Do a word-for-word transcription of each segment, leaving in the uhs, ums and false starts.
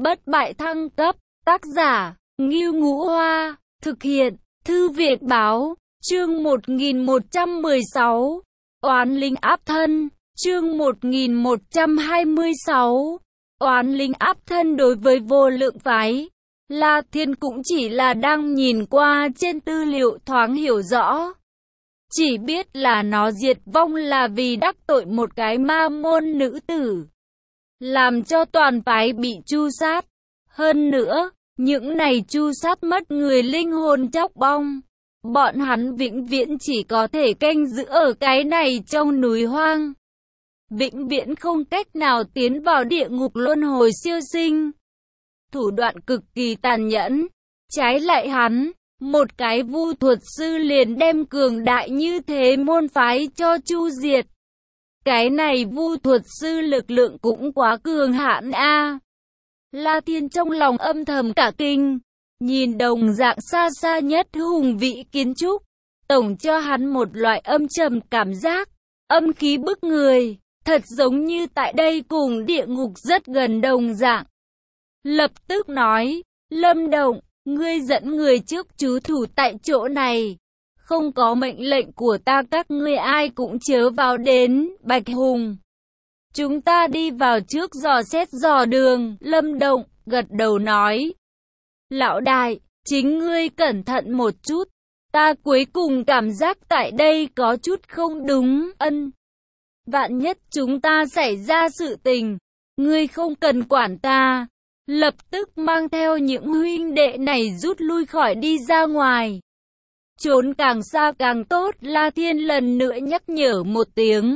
Bất bại thăng cấp, tác giả, Ngưu Ngũ Hoa, thực hiện, Thư viện báo, chương một nghìn một trăm mười sáu, Oán linh áp thân, chương một nghìn một trăm hai mươi sáu, Oán linh áp thân đối với vô lượng phái. La Thiên cũng chỉ là đang nhìn qua trên tư liệu thoáng hiểu rõ. Chỉ biết là nó diệt vong là vì đắc tội một cái ma môn nữ tử, làm cho toàn phái bị tru sát. Hơn nữa, những này tru sát mất người linh hồn chóc bong. Bọn hắn vĩnh viễn chỉ có thể canh giữ ở cái này trong núi hoang. Vĩnh viễn không cách nào tiến vào địa ngục luân hồi siêu sinh. Thủ đoạn cực kỳ tàn nhẫn. Trái lại hắn, một cái vu thuật sư liền đem cường đại như thế môn phái cho chu diệt. Cái này vu thuật sư lực lượng cũng quá cường hãn a. La Thiên trong lòng âm thầm cả kinh, nhìn đồng dạng xa xa nhất hùng vĩ kiến trúc, tổng cho hắn một loại âm trầm cảm giác, âm khí bức người, thật giống như tại đây cùng địa ngục rất gần đồng dạng. Lập tức nói, Lâm Động, ngươi dẫn người trước trú thủ tại chỗ này, không có mệnh lệnh của ta các ngươi ai cũng chớ vào đến. Bạch Hùng, chúng ta đi vào trước dò xét dò đường. Lâm Động gật đầu nói, lão đại, chính ngươi cẩn thận một chút, ta cuối cùng cảm giác tại đây có chút không đúng. Ân, vạn nhất chúng ta xảy ra sự tình, ngươi không cần quản ta. Lập tức mang theo những huynh đệ này rút lui khỏi đi ra ngoài. Trốn càng xa càng tốt. La Thiên lần nữa nhắc nhở một tiếng.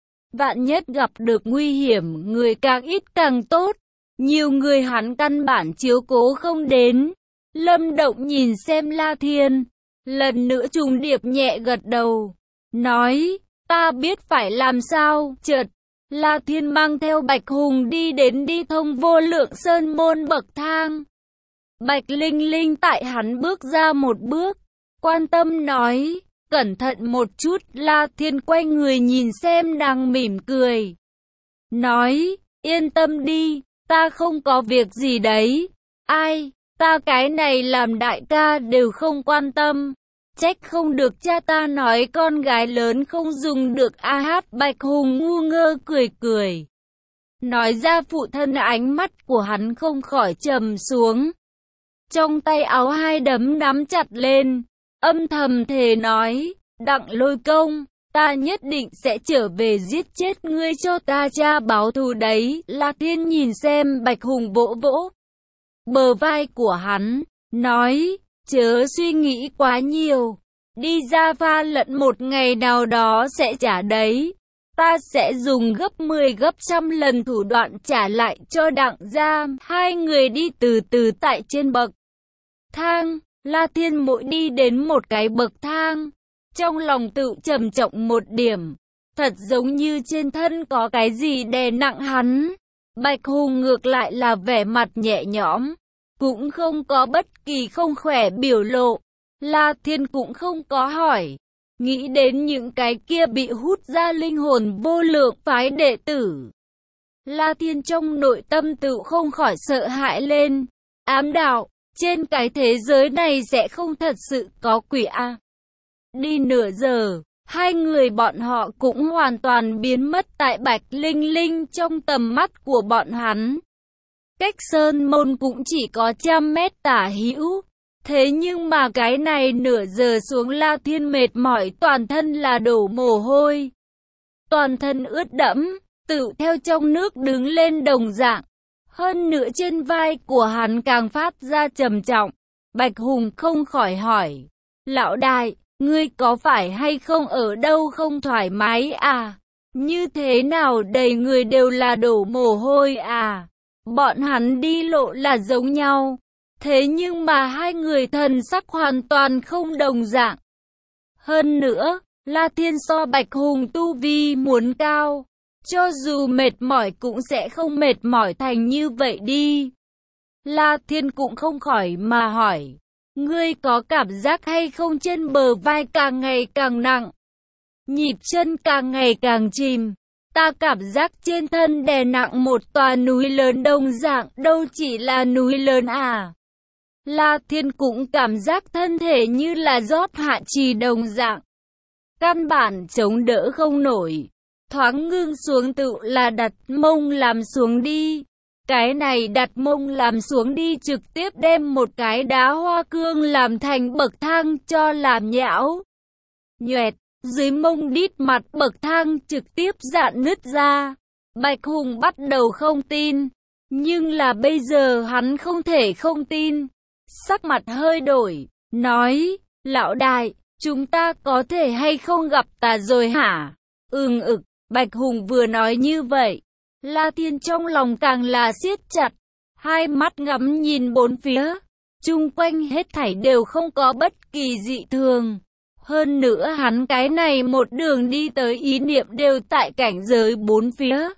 Vạn nhất gặp được nguy hiểm, người càng ít càng tốt. Nhiều người hắn căn bản chiếu cố không đến. Lâm Động nhìn xem La Thiên, lần nữa trùng điệp nhẹ gật đầu, nói, ta biết phải làm sao. Chợt La Thiên mang theo Bạch Hùng đi đến đi thông vô lượng sơn môn bậc thang. Bạch Linh Linh tại hắn bước ra một bước, quan tâm nói, cẩn thận một chút. La Thiên quay người nhìn xem nàng mỉm cười, nói, yên tâm đi, ta không có việc gì đấy. Ai, ta cái này làm đại ca đều không quan tâm. Trách không được cha ta nói con gái lớn không dùng được a hát. Bạch Hùng ngu ngơ cười cười. Nói ra phụ thân, ánh mắt của hắn không khỏi trầm xuống. Trong tay áo hai đấm nắm chặt lên, âm thầm thề nói, Đặng Lôi Công, ta nhất định sẽ trở về giết chết ngươi cho ta cha báo thù đấy. La Thiên nhìn xem Bạch Hùng vỗ vỗ bờ vai của hắn, nói, chớ suy nghĩ quá nhiều, đi ra pha lẫn một ngày nào đó sẽ trả đấy. Ta sẽ dùng gấp mười gấp trăm lần thủ đoạn trả lại cho Đặng gia. Hai người đi từ từ tại trên bậc thang. La Thiên mỗi đi đến một cái bậc thang, trong lòng tự trầm trọng một điểm, thật giống như trên thân có cái gì đè nặng hắn. Bạch Hùng ngược lại là vẻ mặt nhẹ nhõm, cũng không có bất kỳ không khỏe biểu lộ. La Thiên cũng không có hỏi, nghĩ đến những cái kia bị hút ra linh hồn vô lượng phái đệ tử. La Thiên trong nội tâm tự không khỏi sợ hãi lên, ám đạo, trên cái thế giới này sẽ không thật sự có quỷ a. Đi nửa giờ, hai người bọn họ cũng hoàn toàn biến mất tại Bạch Linh Linh trong tầm mắt của bọn hắn. Cách sơn môn cũng chỉ có trăm mét tả hữu. Thế nhưng mà cái này nửa giờ xuống, La Thiên mệt mỏi toàn thân là đổ mồ hôi. Toàn thân ướt đẫm, tự theo trong nước đứng lên đồng dạng. Hơn nữa trên vai của hắn càng phát ra trầm trọng. Bạch Hùng không khỏi hỏi, lão đại, ngươi có phải hay không ở đâu không thoải mái à? Như thế nào đầy người đều là đổ mồ hôi à? Bọn hắn đi lộ là giống nhau, thế nhưng mà hai người thần sắc hoàn toàn không đồng dạng. Hơn nữa, La Thiên so Bạch Hùng tu vi muốn cao, cho dù mệt mỏi cũng sẽ không mệt mỏi thành như vậy đi. La Thiên cũng không khỏi mà hỏi, ngươi có cảm giác hay không trên bờ vai càng ngày càng nặng, nhịp chân càng ngày càng chìm, Ta cảm giác trên thân đè nặng một tòa núi lớn đồng dạng, đâu chỉ là núi lớn à. La Thiên cũng cảm giác thân thể như là rót hạ trì đồng dạng. Căn bản chống đỡ không nổi. Thoáng ngưng xuống tự là đặt mông làm xuống đi. Cái này đặt mông làm xuống đi trực tiếp đem một cái đá hoa cương làm thành bậc thang cho làm nhão. Nhoẹt, dưới mông đít mặt bậc thang trực tiếp dạn nứt ra. Bạch Hùng bắt đầu không tin. Nhưng là bây giờ hắn không thể không tin. Sắc mặt hơi đổi, nói, lão đại, chúng ta có thể hay không gặp ta rồi hả? Ừm ực, Bạch Hùng vừa nói như vậy. La Thiên trong lòng càng là siết chặt, hai mắt ngắm nhìn bốn phía, chung quanh hết thảy đều không có bất kỳ dị thường. Hơn nữa hắn cái này một đường đi tới ý niệm đều tại cảnh giới bốn phía.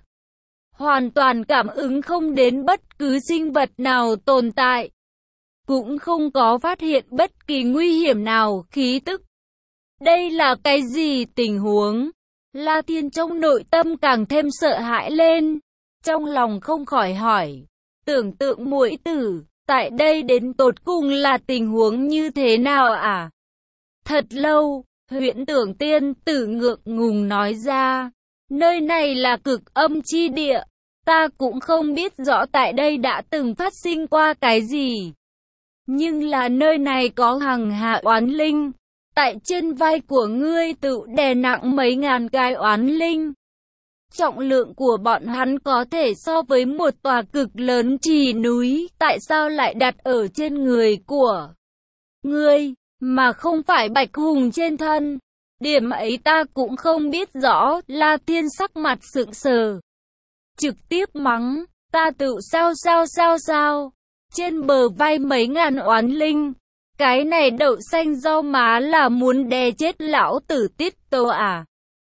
Hoàn toàn cảm ứng không đến bất cứ sinh vật nào tồn tại. Cũng không có phát hiện bất kỳ nguy hiểm nào khí tức. Đây là cái gì tình huống? La Thiên trong nội tâm càng thêm sợ hãi lên. Trong lòng không khỏi hỏi. Tưởng tượng muội tử, tại đây đến tột cùng là tình huống như thế nào à? Thật lâu, Huyễn Tưởng tiên tử ngượng ngùng nói ra. Nơi này là cực âm chi địa. Ta cũng không biết rõ tại đây đã từng phát sinh qua cái gì. Nhưng là nơi này có hằng hạ oán linh. Tại trên vai của ngươi tự đè nặng mấy ngàn cái oán linh. Trọng lượng của bọn hắn có thể so với một tòa cực lớn trì núi. Tại sao lại đặt ở trên người của ngươi, mà không phải Bạch Hùng trên thân? Điểm ấy ta cũng không biết rõ. La Thiên sắc mặt sững sờ. Trực tiếp mắng, ta tự sao sao sao sao. Trên bờ vai mấy ngàn oán linh. Cái này đậu xanh rau má là muốn đè chết lão tử Tiết Tô à?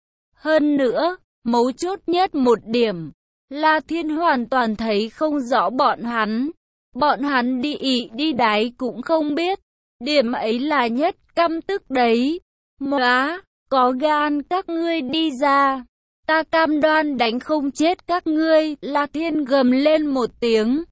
Hơn nữa, mấu chốt nhất một điểm, La Thiên hoàn toàn thấy không rõ bọn hắn. Bọn hắn đi ị đi đáy cũng không biết. Điểm ấy là nhất căm tức đấy. Móa, có gan các ngươi đi ra. Ta cam đoan đánh không chết các ngươi. La Thiên gầm lên một tiếng.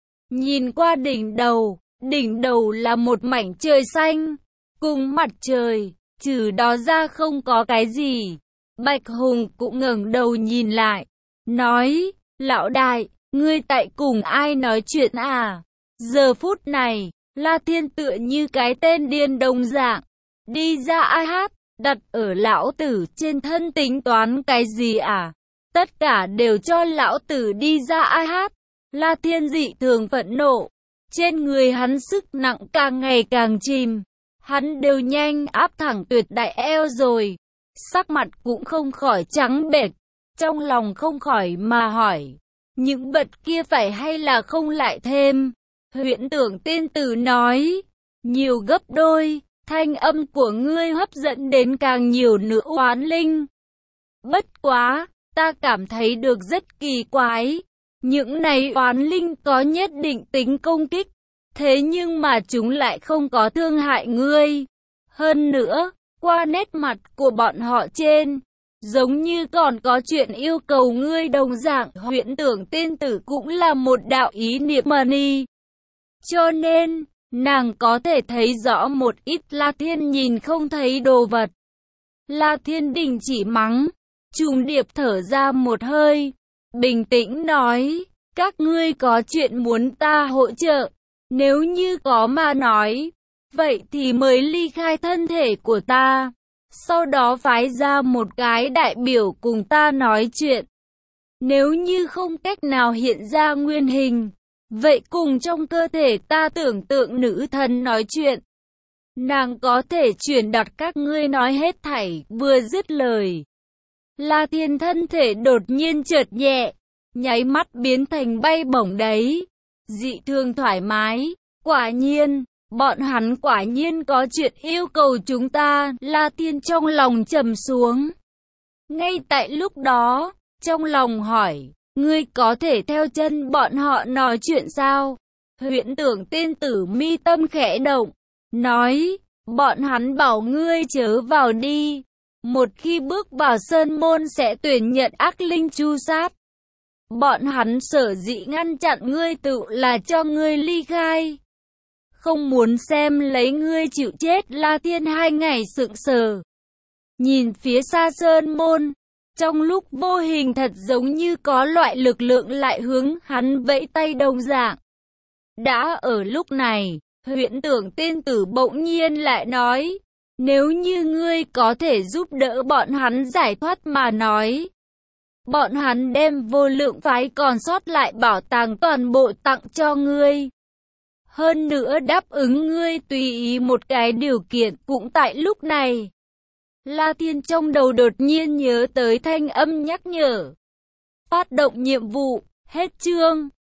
Nhìn qua đỉnh đầu. Đỉnh đầu là một mảnh trời xanh, cùng mặt trời, trừ đó ra không có cái gì. Bạch Hùng cũng ngẩng đầu nhìn lại, nói, lão đại, ngươi tại cùng ai nói chuyện à? Giờ phút này, La Thiên tựa như cái tên điên đồng dạng, đi ra ai hát, đặt ở lão tử trên thân tính toán cái gì à? Tất cả đều cho lão tử đi ra ai hát. La Thiên dị thường phẫn nộ. Trên người hắn sức nặng càng ngày càng chìm. Hắn đều nhanh áp thẳng tuyệt đại eo rồi. Sắc mặt cũng không khỏi trắng bệch. Trong lòng không khỏi mà hỏi. Những vật kia phải hay là không lại thêm? Huyễn Tưởng tiên tử nói. Nhiều gấp đôi. Thanh âm của ngươi hấp dẫn đến càng nhiều nữ oán linh. Bất quá, ta cảm thấy được rất kỳ quái. Những này oán linh có nhất định tính công kích, thế nhưng mà chúng lại không có thương hại ngươi. Hơn nữa, qua nét mặt của bọn họ trên, giống như còn có chuyện yêu cầu ngươi đồng dạng. Huyễn Tưởng tiên tử cũng là một đạo ý niệm mani. Cho nên, nàng có thể thấy rõ một ít La Thiên nhìn không thấy đồ vật. La Thiên đình chỉ mắng, trùng điệp thở ra một hơi, bình tĩnh nói, các ngươi có chuyện muốn ta hỗ trợ, nếu như có mà nói, vậy thì mới ly khai thân thể của ta, sau đó phái ra một cái đại biểu cùng ta nói chuyện. Nếu như không cách nào hiện ra nguyên hình, vậy cùng trong cơ thể ta tưởng tượng nữ thần nói chuyện. Nàng có thể truyền đạt các ngươi nói hết thảy. Vừa dứt lời, La Thiên thân thể đột nhiên chợt nhẹ, nháy mắt biến thành bay bổng đấy, dị thường thoải mái. Quả nhiên, bọn hắn quả nhiên có chuyện yêu cầu chúng ta. La Thiên trong lòng trầm xuống. Ngay tại lúc đó, trong lòng hỏi, ngươi có thể theo chân bọn họ nói chuyện sao? Huyễn Tưởng tiên tử mi tâm khẽ động, nói, bọn hắn bảo ngươi chớ vào đi. một khi bước vào sơn môn sẽ tuyển nhận ác linh chu sát. Bọn hắn sở dĩ ngăn chặn ngươi tự là cho ngươi ly khai. Không muốn xem lấy ngươi chịu chết. La Thiên hai ngày sững sờ. Nhìn phía xa sơn môn. Trong lúc vô hình thật giống như có loại lực lượng lại hướng hắn vẫy tay đồng dạng. Đã ở lúc này, Huyễn Tưởng tiên tử bỗng nhiên lại nói. Nếu như ngươi có thể giúp đỡ bọn hắn giải thoát mà nói. Bọn hắn đem vô lượng phái còn sót lại bảo tàng toàn bộ tặng cho ngươi. Hơn nữa đáp ứng ngươi tùy ý một cái điều kiện. Cũng tại lúc này, La Thiên trong đầu đột nhiên nhớ tới thanh âm nhắc nhở. Phát động nhiệm vụ, hết chương.